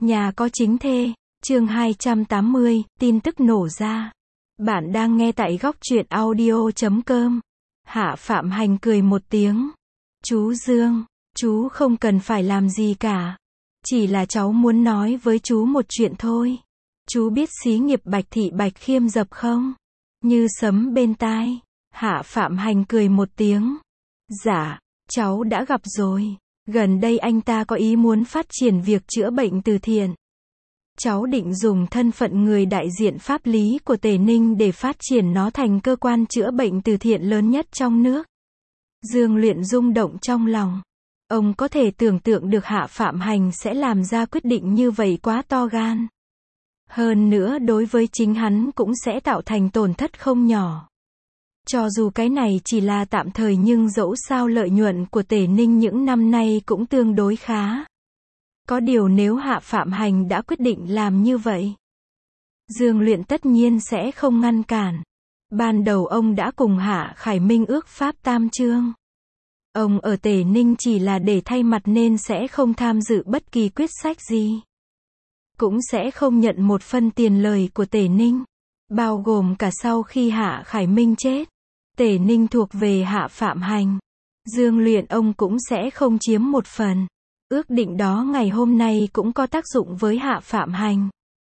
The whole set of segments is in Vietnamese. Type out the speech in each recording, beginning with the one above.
Nhà có chính thê, chương 280, tin tức nổ ra. Bạn đang nghe tại góc truyện audio.com. Hạ Phạm Hành cười một tiếng. Chú Dương, chú không cần phải làm gì cả. Chỉ là cháu muốn nói với chú một chuyện thôi. Chú biết xí nghiệp Bạch Thị Bạch Khiêm dập không? Như sấm bên tai. Hạ Phạm Hành cười một tiếng. Dạ, cháu đã gặp rồi. Gần đây anh ta có ý muốn phát triển việc chữa bệnh từ thiện. Cháu định dùng thân phận người đại diện pháp lý của Tề Ninh để phát triển nó thành cơ quan chữa bệnh từ thiện lớn nhất trong nước. Dương Luyện rung động trong lòng. Ông có thể tưởng tượng được Hạ Phạm Hành sẽ làm ra quyết định như vậy quá to gan. Hơn nữa đối với chính hắn cũng sẽ tạo thành tổn thất không nhỏ. Cho dù cái này chỉ là tạm thời nhưng dẫu sao lợi nhuận của Tề Ninh những năm nay cũng tương đối khá. Có điều nếu Hạ Phạm Hành đã quyết định làm như vậy, Dương Luyện tất nhiên sẽ không ngăn cản. Ban đầu ông đã cùng Hạ Khải Minh ước pháp tam chương. Ông ở Tề Ninh chỉ là để thay mặt nên sẽ không tham dự bất kỳ quyết sách gì. Cũng sẽ không nhận một phân tiền lời của Tề Ninh. Bao gồm cả sau khi Hạ Khải Minh chết. Tề Ninh thuộc về Hạ Phạm Hành. Dương Luyện ông cũng sẽ không chiếm một phần. Ước định đó ngày hôm nay cũng có tác dụng với Hạ Phạm Hành.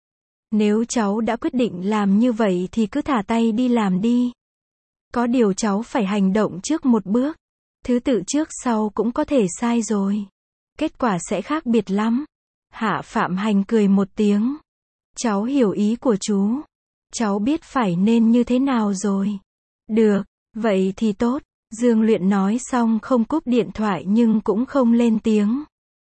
Nếu cháu đã quyết định làm như vậy thì cứ thả tay đi làm đi. Có điều cháu phải hành động trước một bước. Thứ tự trước sau cũng có thể sai rồi. Kết quả sẽ khác biệt lắm. Hạ Phạm Hành cười một tiếng. Cháu hiểu ý của chú. Cháu biết phải nên như thế nào rồi. Được, vậy thì tốt. Dương Luyện nói xong không cúp điện thoại nhưng cũng không lên tiếng.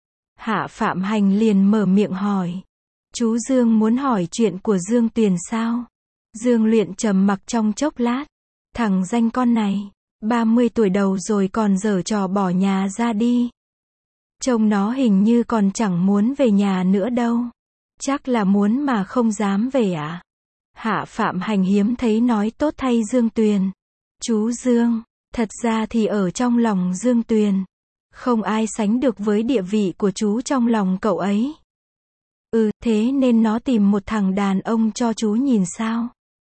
Hạ Phạm Hành liền mở miệng hỏi. Chú Dương muốn hỏi chuyện của Dương Tuyền sao? Dương Luyện trầm mặc trong chốc lát. Thằng danh con này, 30 tuổi đầu rồi còn giở trò bỏ nhà ra đi. Trông nó hình như còn chẳng muốn về nhà nữa đâu. Chắc là muốn mà không dám về à? Hạ Phạm Hành hiếm thấy nói tốt thay Dương Tuyền. Chú Dương, thật ra thì ở trong lòng Dương Tuyền, không ai sánh được với địa vị của chú trong lòng cậu ấy. Thế nên nó tìm một thằng đàn ông cho chú nhìn sao?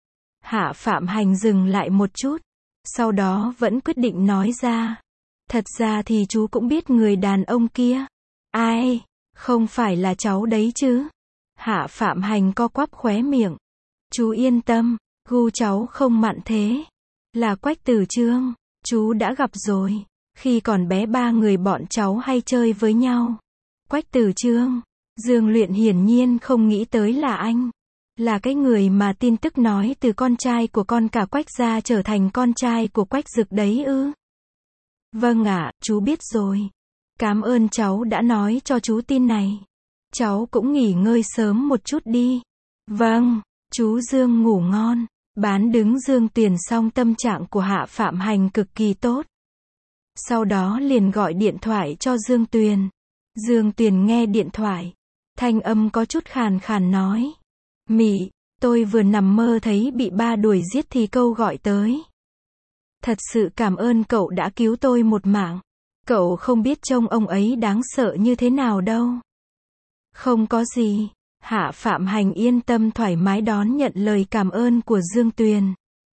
Hạ Phạm Hành dừng lại một chút. Sau đó vẫn quyết định nói ra. Thật ra thì chú cũng biết người đàn ông kia. Ai? Không phải là cháu đấy chứ? Hạ Phạm Hành co quắp khóe miệng. Chú yên tâm, gu cháu không mặn thế. Là Quách Tử Chương. Chú đã gặp rồi. Khi còn bé ba người bọn cháu hay chơi với nhau. Quách Tử Chương. Dương Luyện hiển nhiên không nghĩ tới là anh. Là cái người mà tin tức nói từ con trai của con cả Quách gia trở thành con trai của Quách Dực đấy ư? Vâng ạ, chú biết rồi. Cảm ơn cháu đã nói cho chú tin này. Cháu cũng nghỉ ngơi sớm một chút đi. Vâng, chú Dương ngủ ngon. Bán đứng Dương Tuyền xong tâm trạng của Hạ Phạm Hành cực kỳ tốt. Sau đó liền gọi điện thoại cho Dương Tuyền. Dương Tuyền nghe điện thoại. Thanh âm có chút khàn khàn nói. Mị, tôi vừa nằm mơ thấy bị ba đuổi giết thì câu gọi tới. Thật sự cảm ơn cậu đã cứu tôi một mạng. Cậu không biết trông ông ấy đáng sợ như thế nào đâu. Không có gì. Hạ Phạm Hành yên tâm thoải mái đón nhận lời cảm ơn của Dương Tuyền.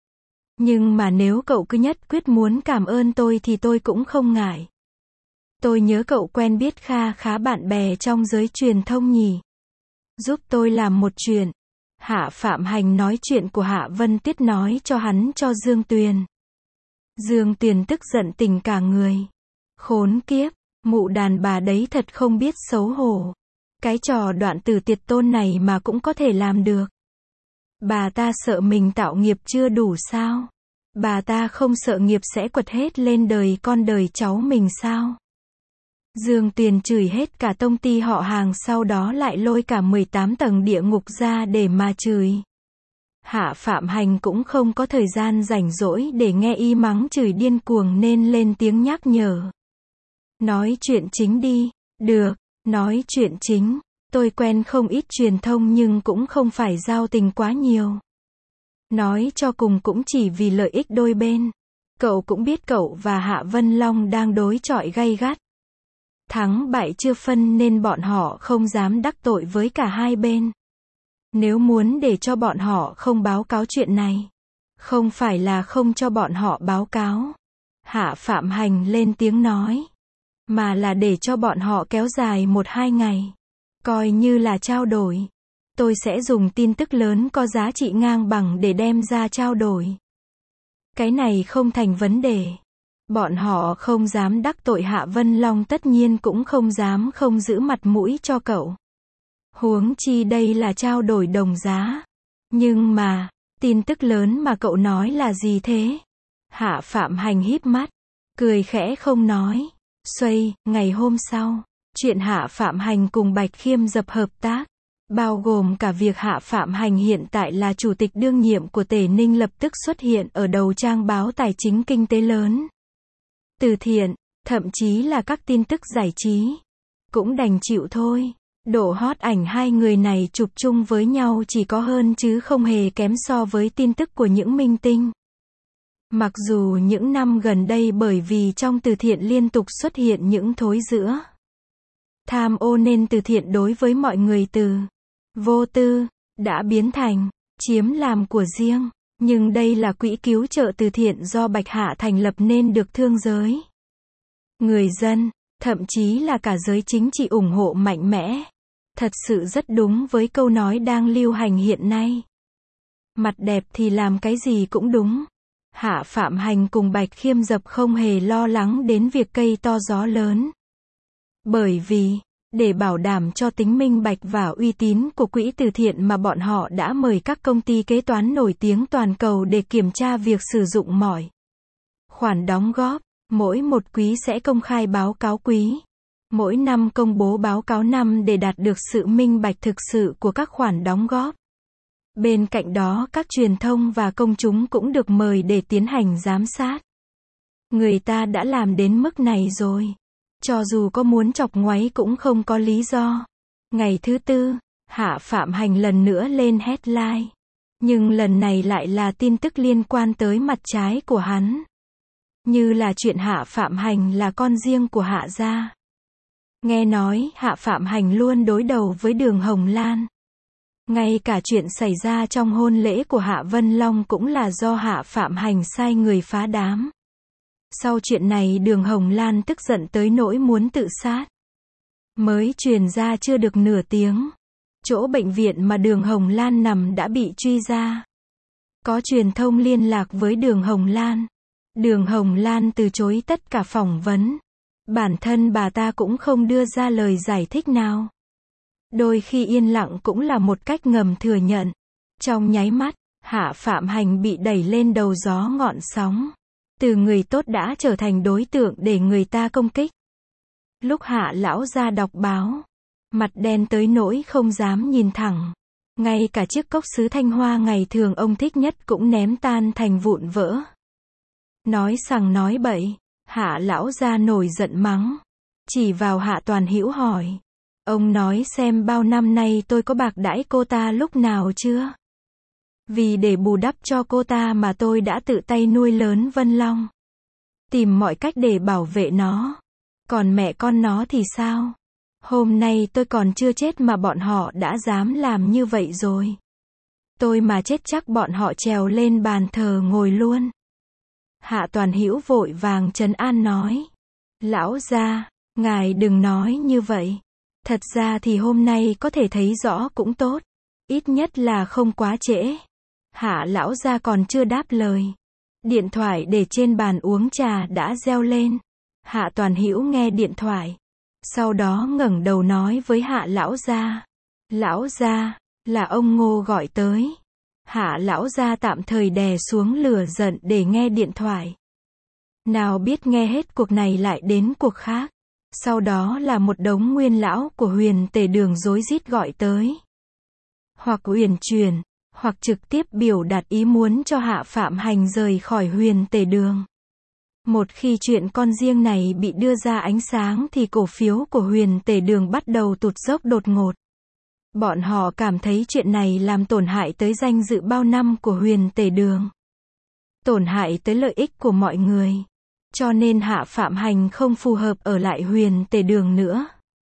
Nhưng mà nếu cậu cứ nhất quyết muốn cảm ơn tôi thì tôi cũng không ngại. Tôi nhớ cậu quen biết kha khá bạn bè trong giới truyền thông nhỉ. Giúp tôi làm một chuyện. Hạ Phạm Hành nói chuyện của Hạ Vân Tiết nói cho hắn cho Dương Tuyền. Dương Tuyền tức giận tỉnh cả người. Khốn kiếp, mụ đàn bà đấy thật không biết xấu hổ. Cái trò đoạn tử tiệt tôn này mà cũng có thể làm được. Bà ta sợ mình tạo nghiệp chưa đủ sao? Bà ta không sợ nghiệp sẽ quật hết lên đời con đời cháu mình sao? Dương Tuyền chửi hết cả tông ty họ hàng sau đó lại lôi cả 18 tầng địa ngục ra để mà chửi. Hạ Phạm Hành cũng không có thời gian rảnh rỗi để nghe y mắng chửi điên cuồng nên lên tiếng nhắc nhở. Nói chuyện chính đi. Được, nói chuyện chính. Tôi quen không ít truyền thông nhưng cũng không phải giao tình quá nhiều. Nói cho cùng cũng chỉ vì lợi ích đôi bên. Cậu cũng biết cậu và Hạ Vân Long đang đối chọi gay gắt. Thắng bại chưa phân nên bọn họ không dám đắc tội với cả hai bên. Nếu muốn để cho bọn họ không báo cáo chuyện này, không phải là không cho bọn họ báo cáo. Hạ Phạm Hành lên tiếng nói. Mà là để cho bọn họ kéo dài 1-2 ngày. Coi như là trao đổi. Tôi sẽ dùng tin tức lớn có giá trị ngang bằng để đem ra trao đổi. Cái này không thành vấn đề. Bọn họ không dám đắc tội Hạ Vân Long, tất nhiên cũng không dám không giữ mặt mũi cho cậu. Huống chi đây là trao đổi đồng giá. Nhưng mà, tin tức lớn mà cậu nói là gì thế? Hạ Phạm Hành híp mắt, cười khẽ không nói. Xoay, ngày hôm sau, chuyện Hạ Phạm Hành cùng Bạch Khiêm Dập hợp tác, bao gồm cả việc Hạ Phạm Hành hiện tại là chủ tịch đương nhiệm của Tề Ninh lập tức xuất hiện ở đầu trang báo tài chính kinh tế lớn. Từ thiện, thậm chí là các tin tức giải trí, cũng đành chịu thôi. Độ hot ảnh hai người này chụp chung với nhau chỉ có hơn chứ không hề kém so với tin tức của những minh tinh. Mặc dù những năm gần đây bởi vì trong từ thiện liên tục xuất hiện những thối rữa, tham ô nên từ thiện đối với mọi người từ vô tư, đã biến thành chiếm làm của riêng. Nhưng đây là quỹ cứu trợ từ thiện do Bạch Hạ thành lập nên được thương giới, người dân, thậm chí là cả giới chính trị ủng hộ mạnh mẽ. Thật sự rất đúng với câu nói đang lưu hành hiện nay. Mặt đẹp thì làm cái gì cũng đúng. Hạ Phạm Hành cùng Bạch Khiêm Dập không hề lo lắng đến việc cây to gió lớn. Bởi vì, để bảo đảm cho tính minh bạch và uy tín của quỹ từ thiện mà bọn họ đã mời các công ty kế toán nổi tiếng toàn cầu để kiểm tra việc sử dụng mọi khoản đóng góp. Mỗi một quý sẽ công khai báo cáo quý. Mỗi năm công bố báo cáo năm để đạt được sự minh bạch thực sự của các khoản đóng góp. Bên cạnh đó các truyền thông và công chúng cũng được mời để tiến hành giám sát. Người ta đã làm đến mức này rồi. Cho dù có muốn chọc ngoáy cũng không có lý do. Ngày thứ tư, Hạ Phạm Hành lần nữa lên headline. Nhưng lần này lại là tin tức liên quan tới mặt trái của hắn. Như là chuyện Hạ Phạm Hành là con riêng của Hạ gia. Nghe nói Hạ Phạm Hành luôn đối đầu với Đường Hồng Lan. Ngay cả chuyện xảy ra trong hôn lễ của Hạ Vân Long cũng là do Hạ Phạm Hành sai người phá đám. Sau chuyện này Đường Hồng Lan tức giận tới nỗi muốn tự sát. Mới truyền ra chưa được nửa tiếng, chỗ bệnh viện mà Đường Hồng Lan nằm đã bị truy ra. Có truyền thông liên lạc với Đường Hồng Lan. Đường Hồng Lan từ chối tất cả phỏng vấn. Bản thân bà ta cũng không đưa ra lời giải thích nào. Đôi khi yên lặng cũng là một cách ngầm thừa nhận. Trong nháy mắt, Hạ Phạm Hành bị đẩy lên đầu gió ngọn sóng. Từ người tốt đã trở thành đối tượng để người ta công kích. Lúc Hạ lão ra đọc báo, mặt đen tới nỗi không dám nhìn thẳng. Ngay cả chiếc cốc sứ Thanh Hoa ngày thường ông thích nhất cũng ném tan thành vụn vỡ. Nói sằng nói bậy, Hạ lão ra nổi giận mắng. Chỉ vào Hạ Toàn Hữu hỏi. Ông nói xem bao năm nay tôi có bạc đãi cô ta lúc nào chưa? Vì để bù đắp cho cô ta mà tôi đã tự tay nuôi lớn Vân Long. Tìm mọi cách để bảo vệ nó. Còn mẹ con nó thì sao? Hôm nay tôi còn chưa chết mà bọn họ đã dám làm như vậy rồi. Tôi mà chết chắc bọn họ trèo lên bàn thờ ngồi luôn. Hạ Toàn Hữu vội vàng trấn an nói. Lão gia, ngài đừng nói như vậy. Thật ra thì hôm nay có thể thấy rõ cũng tốt. Ít nhất là không quá trễ. Hạ lão gia còn chưa đáp lời. Điện thoại để trên bàn uống trà đã reo lên. Hạ Toàn Hữu nghe điện thoại. Sau đó ngẩng đầu nói với Hạ lão gia. Lão gia, là ông Ngô gọi tới. Hạ lão gia tạm thời đè xuống lửa giận để nghe điện thoại. Nào biết nghe hết cuộc này lại đến cuộc khác. Sau đó là một đống nguyên lão của Huyền Tề Đường rối rít gọi tới. Hoặc uyển chuyển, hoặc trực tiếp biểu đạt ý muốn cho Hạ Phạm Hành rời khỏi Huyền Tề Đường. Một khi chuyện con riêng này bị đưa ra ánh sáng thì cổ phiếu của Huyền Tề Đường bắt đầu tụt dốc đột ngột. Bọn họ cảm thấy chuyện này làm tổn hại tới danh dự bao năm của Huyền Tề Đường. Tổn hại tới lợi ích của mọi người. Cho nên Hạ Phạm Hành không phù hợp ở lại Huyền Tề Đường nữa.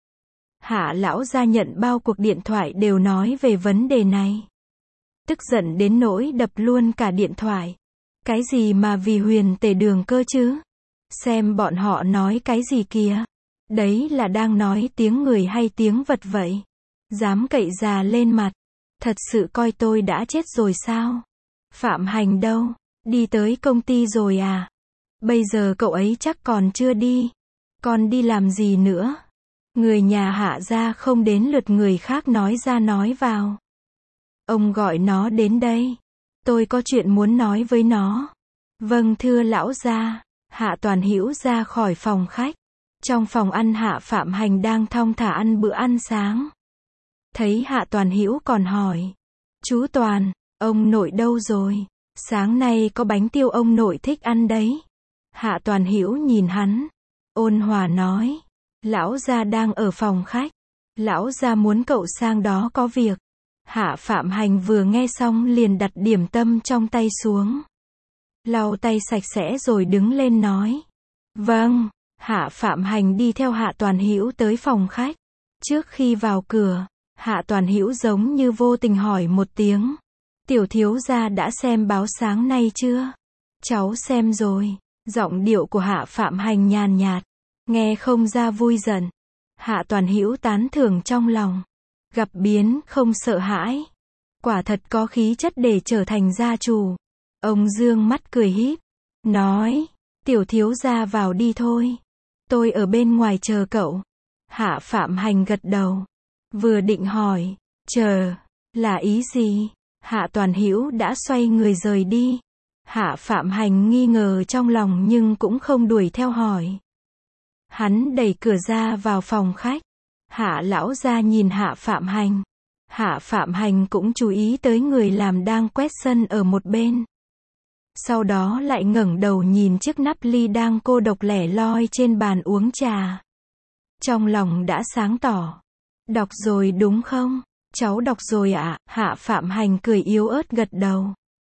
Hạ lão gia nhận bao cuộc điện thoại đều nói về vấn đề này. Tức giận đến nỗi đập luôn cả điện thoại. Cái gì mà vì Huyền Tề Đường cơ chứ? Xem bọn họ nói cái gì kìa? Đấy là đang nói tiếng người hay tiếng vật vậy? Dám cậy già lên mặt. Thật sự coi tôi đã chết rồi sao? Phạm Hành đâu? Đi tới công ty rồi à? Bây giờ cậu ấy chắc còn chưa đi. Còn đi làm gì nữa? Người nhà Hạ gia không đến lượt người khác nói ra nói vào. Ông gọi nó đến đây. Tôi có chuyện muốn nói với nó. Vâng thưa lão gia. Hạ Toàn Hữu ra khỏi phòng khách. Trong phòng ăn Hạ Phạm Hành đang thong thả ăn bữa ăn sáng. Thấy Hạ Toàn Hữu còn hỏi. Chú Toàn, ông nội đâu rồi? Sáng nay có bánh tiêu ông nội thích ăn đấy. Hạ Toàn Hữu nhìn hắn. Ôn hòa nói. Lão gia đang ở phòng khách. Lão gia muốn cậu sang đó có việc. Hạ Phạm Hành vừa nghe xong liền đặt điểm tâm trong tay xuống. Lau tay sạch sẽ rồi đứng lên nói. Vâng. Hạ Phạm Hành đi theo Hạ Toàn Hữu tới phòng khách. Trước khi vào cửa, Hạ Toàn Hữu giống như vô tình hỏi một tiếng. Tiểu thiếu gia đã xem báo sáng nay chưa? Cháu xem rồi. Giọng điệu của Hạ Phạm Hành nhàn nhạt. Nghe không ra vui giận. Hạ Toàn Hữu tán thưởng trong lòng. Gặp biến không sợ hãi. Quả thật có khí chất để trở thành gia chủ. Ông dương mắt cười híp. Nói. Tiểu thiếu gia vào đi thôi. Tôi ở bên ngoài chờ cậu. Hạ Phạm Hành gật đầu. Vừa định hỏi. Chờ. Là ý gì? Hạ Toàn Hữu đã xoay người rời đi. Hạ Phạm Hành nghi ngờ trong lòng nhưng cũng không đuổi theo hỏi. Hắn đẩy cửa ra vào phòng khách. Hạ lão gia nhìn Hạ Phạm Hành. Hạ Phạm Hành cũng chú ý tới người làm đang quét sân ở một bên. Sau đó lại ngẩng đầu nhìn chiếc nắp ly đang cô độc lẻ loi trên bàn uống trà. Trong lòng đã sáng tỏ. Đọc rồi đúng không? Cháu đọc rồi ạ. Hạ Phạm Hành cười yếu ớt gật đầu.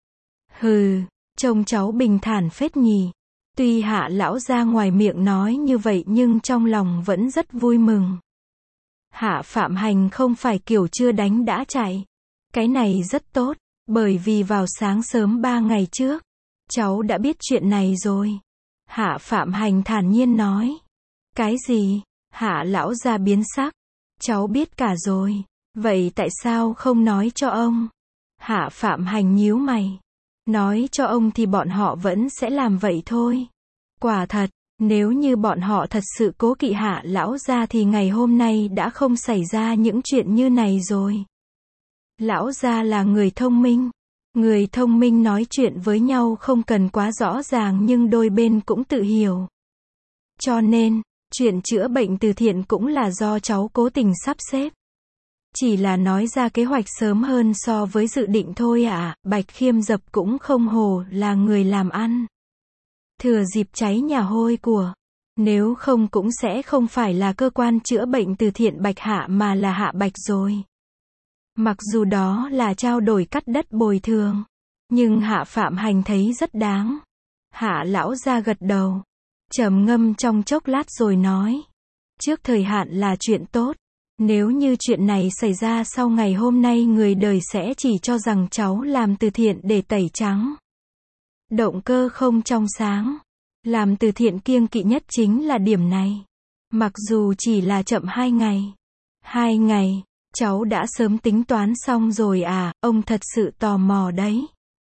Hừ, trông cháu bình thản phết nhỉ. Tuy Hạ lão gia ngoài miệng nói như vậy nhưng trong lòng vẫn rất vui mừng. Hạ Phạm Hành không phải kiểu chưa đánh đã chạy. Cái này rất tốt, bởi vì vào sáng sớm 3 ngày trước, cháu đã biết chuyện này rồi. Hạ Phạm Hành thản nhiên nói. Cái gì? Hạ lão gia biến sắc. Cháu biết cả rồi. Vậy tại sao không nói cho ông? Hạ Phạm Hành nhíu mày. Nói cho ông thì bọn họ vẫn sẽ làm vậy thôi. Quả thật, nếu như bọn họ thật sự cố kỵ Hạ lão gia thì ngày hôm nay đã không xảy ra những chuyện như này rồi. Lão gia là người thông minh. Người thông minh nói chuyện với nhau không cần quá rõ ràng nhưng đôi bên cũng tự hiểu. Cho nên, chuyện chữa bệnh từ thiện cũng là do cháu cố tình sắp xếp. Chỉ là nói ra kế hoạch sớm hơn so với dự định thôi ạ. Bạch Khiêm Dập cũng không hổ là người làm ăn. Thừa dịp cháy nhà hôi của. Nếu không cũng sẽ không phải là cơ quan chữa bệnh từ thiện Bạch Hạ mà là Hạ Bạch rồi. Mặc dù đó là trao đổi cắt đất bồi thường. Nhưng Hạ Phạm Hành thấy rất đáng. Hạ lão gia gật đầu. Trầm ngâm trong chốc lát rồi nói. Trước thời hạn là chuyện tốt. Nếu như chuyện này xảy ra sau ngày hôm nay người đời sẽ chỉ cho rằng cháu làm từ thiện để tẩy trắng. Động cơ không trong sáng. Làm từ thiện kiêng kỵ nhất chính là điểm này. Mặc dù chỉ là chậm 2 ngày. 2 ngày, cháu đã sớm tính toán xong rồi à, ông thật sự tò mò đấy.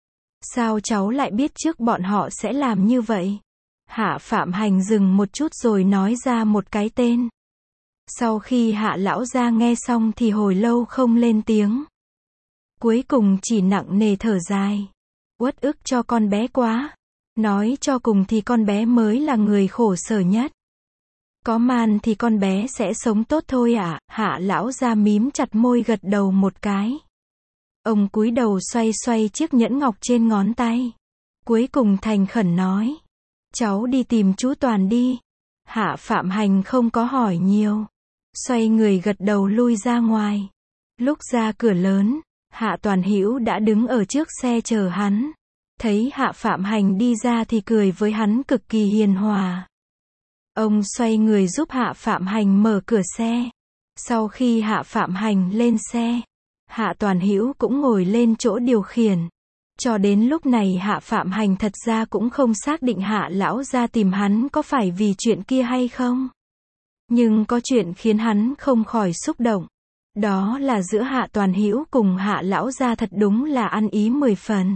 Sao cháu lại biết trước bọn họ sẽ làm như vậy? Hạ Phạm Hành dừng một chút rồi nói ra một cái tên. Sau khi Hạ lão gia nghe xong thì hồi lâu không lên tiếng. Cuối cùng chỉ nặng nề thở dài. Uất ức cho con bé quá. Nói cho cùng thì con bé mới là người khổ sở nhất. Có man thì con bé sẽ sống tốt thôi ạ. Hạ lão gia mím chặt môi gật đầu một cái. Ông cúi đầu xoay xoay chiếc nhẫn ngọc trên ngón tay. Cuối cùng thành khẩn nói. Cháu đi tìm chú Toàn đi. Hạ Phạm Hành không có hỏi nhiều. Xoay người gật đầu lui ra ngoài. Lúc ra cửa lớn, Hạ Toàn Hữu đã đứng ở trước xe chờ hắn. Thấy Hạ Phạm Hành đi ra thì cười với hắn cực kỳ hiền hòa. Ông xoay người giúp Hạ Phạm Hành mở cửa xe. Sau khi Hạ Phạm Hành lên xe, Hạ Toàn Hữu cũng ngồi lên chỗ điều khiển. Cho đến lúc này Hạ Phạm Hành thật ra cũng không xác định Hạ lão gia tìm hắn có phải vì chuyện kia hay không. Nhưng có chuyện khiến hắn không khỏi xúc động. Đó là giữa Hạ Toàn Hữu cùng Hạ lão gia thật đúng là ăn ý 10 phần.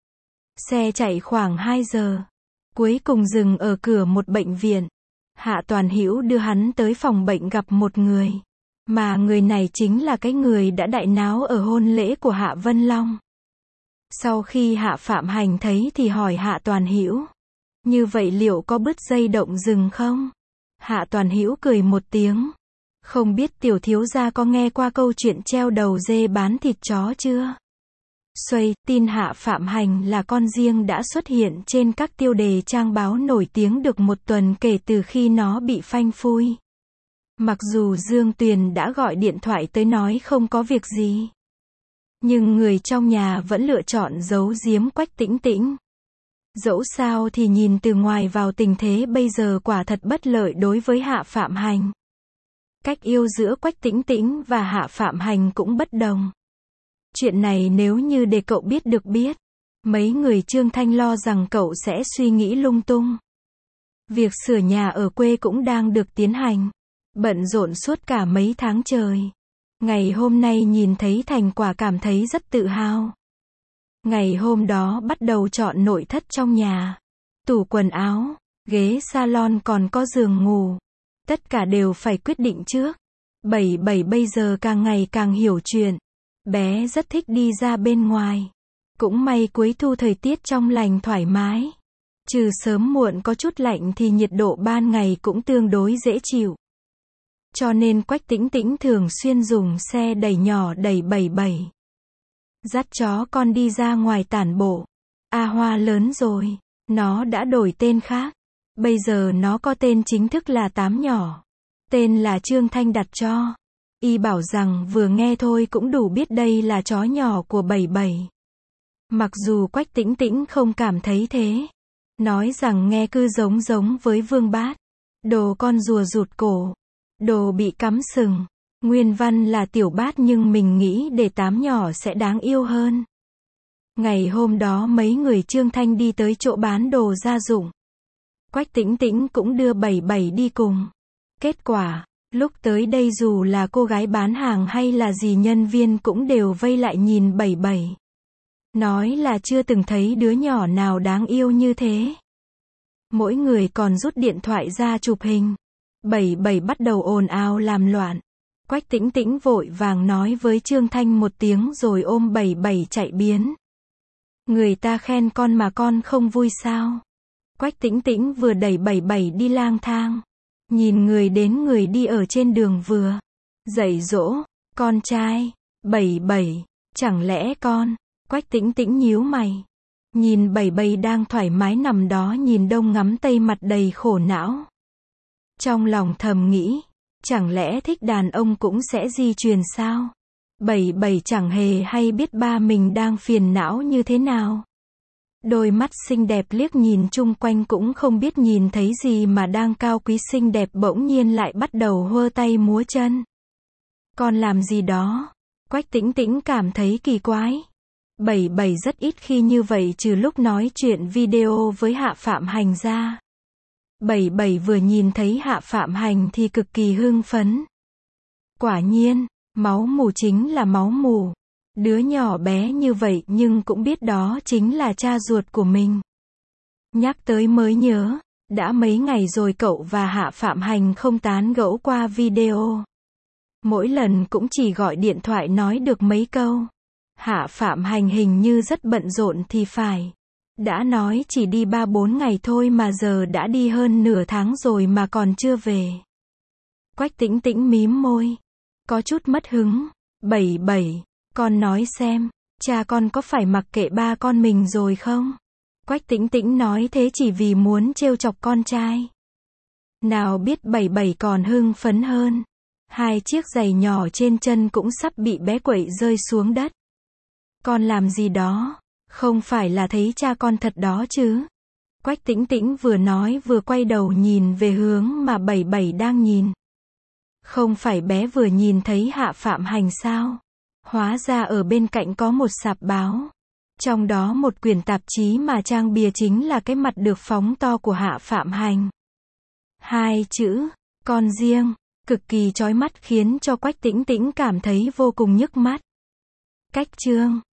Xe chạy khoảng 2 giờ. Cuối cùng dừng ở cửa một bệnh viện. Hạ Toàn Hữu đưa hắn tới phòng bệnh gặp một người. Mà người này chính là cái người đã đại náo ở hôn lễ của Hạ Vân Long. Sau khi Hạ Phạm Hành thấy thì hỏi Hạ Toàn Hữu. Như vậy liệu có bứt dây động rừng không? Hạ Toàn Hữu cười một tiếng. Không biết tiểu thiếu gia có nghe qua câu chuyện treo đầu dê bán thịt chó chưa? Xoay, tin Hạ Phạm Hành là con riêng đã xuất hiện trên các tiêu đề trang báo nổi tiếng được một tuần kể từ khi nó bị phanh phui. Mặc dù Dương Tuyền đã gọi điện thoại tới nói không có việc gì. Nhưng người trong nhà vẫn lựa chọn giấu giếm Quách Tĩnh Tĩnh. Dẫu sao thì nhìn từ ngoài vào tình thế bây giờ quả thật bất lợi đối với Hạ Phạm Hành. Cách yêu giữa Quách Tĩnh Tĩnh và Hạ Phạm Hành cũng bất đồng. Chuyện này nếu như để cậu biết, mấy người Trương Thanh lo rằng cậu sẽ suy nghĩ lung tung. Việc sửa nhà ở quê cũng đang được tiến hành. Bận rộn suốt cả mấy tháng trời. Ngày hôm nay nhìn thấy thành quả cảm thấy rất tự hào. Ngày hôm đó bắt đầu chọn nội thất trong nhà. Tủ quần áo, ghế salon còn có giường ngủ. Tất cả đều phải quyết định trước. 77 bây giờ càng ngày càng hiểu chuyện. Bé rất thích đi ra bên ngoài. Cũng may cuối thu thời tiết trong lành thoải mái. Trừ sớm muộn có chút lạnh thì nhiệt độ ban ngày cũng tương đối dễ chịu. Cho nên Quách Tĩnh Tĩnh thường xuyên dùng xe đẩy nhỏ đẩy 77. Dắt chó con đi ra ngoài tản bộ. A Hoa lớn rồi. Nó đã đổi tên khác. Bây giờ nó có tên chính thức là Tám Nhỏ. Tên là Trương Thanh đặt cho. Y bảo rằng vừa nghe thôi cũng đủ biết đây là chó nhỏ của 77. Mặc dù Quách Tĩnh Tĩnh không cảm thấy thế. Nói rằng nghe cứ giống với Vương Bát. Đồ con rùa rụt cổ. Đồ bị cắm sừng. Nguyên văn là Tiểu Bát nhưng mình nghĩ để Tám Nhỏ sẽ đáng yêu hơn. Ngày hôm đó mấy người Trương Thanh đi tới chỗ bán đồ gia dụng. Quách Tĩnh Tĩnh cũng đưa 77 đi cùng. Kết quả, lúc tới đây dù là cô gái bán hàng hay là gì nhân viên cũng đều vây lại nhìn 77. Nói là chưa từng thấy đứa nhỏ nào đáng yêu như thế. Mỗi người còn rút điện thoại ra chụp hình. 77 bắt đầu ồn ào làm loạn. Quách Tĩnh Tĩnh vội vàng nói với Trương Thanh một tiếng rồi ôm 77 chạy biến. Người ta khen con mà con không vui sao? Quách Tĩnh Tĩnh vừa đẩy 77 đi lang thang. Nhìn người đến người đi ở trên đường vừa dạy dỗ, con trai, 77, chẳng lẽ con? Quách Tĩnh Tĩnh nhíu mày. Nhìn 77 đang thoải mái nằm đó nhìn đông ngắm tây mặt đầy khổ não. Trong lòng thầm nghĩ, chẳng lẽ thích đàn ông cũng sẽ di truyền sao? 77 chẳng hề hay biết ba mình đang phiền não như thế nào. Đôi mắt xinh đẹp liếc nhìn chung quanh cũng không biết nhìn thấy gì mà đang cao quý xinh đẹp bỗng nhiên lại bắt đầu hơ tay múa chân. Con làm gì đó? Quách Tĩnh Tĩnh cảm thấy kỳ quái. 77 rất ít khi như vậy trừ lúc nói chuyện video với Hạ Phạm Hành ra. 77 vừa nhìn thấy Hạ Phạm Hành thì cực kỳ hưng phấn. Quả nhiên, máu mù chính là máu mù. Đứa nhỏ bé như vậy nhưng cũng biết đó chính là cha ruột của mình. Nhắc tới mới nhớ, đã mấy ngày rồi cậu và Hạ Phạm Hành không tán gẫu qua video. Mỗi lần cũng chỉ gọi điện thoại nói được mấy câu. Hạ Phạm Hành hình như rất bận rộn thì phải. Đã nói chỉ đi 3-4 ngày thôi mà giờ đã đi hơn nửa tháng rồi mà còn chưa về. Quách Tĩnh Tĩnh mím môi. Có chút mất hứng. 77, con nói xem, cha con có phải mặc kệ ba con mình rồi không? Quách Tĩnh Tĩnh nói thế chỉ vì muốn trêu chọc con trai. Nào biết 77 còn hưng phấn hơn. Hai chiếc giày nhỏ trên chân cũng sắp bị bé quậy rơi xuống đất. Con làm gì đó? Không phải là thấy cha con thật đó chứ? Quách Tĩnh Tĩnh vừa nói vừa quay đầu nhìn về hướng mà Bảy Bảy đang nhìn. Không phải bé vừa nhìn thấy Hạ Phạm Hành sao? Hóa ra ở bên cạnh có một sạp báo. Trong đó một quyển tạp chí mà trang bìa chính là cái mặt được phóng to của Hạ Phạm Hành. Hai chữ, con riêng, cực kỳ chói mắt khiến cho Quách Tĩnh Tĩnh cảm thấy vô cùng nhức mắt. Cách chương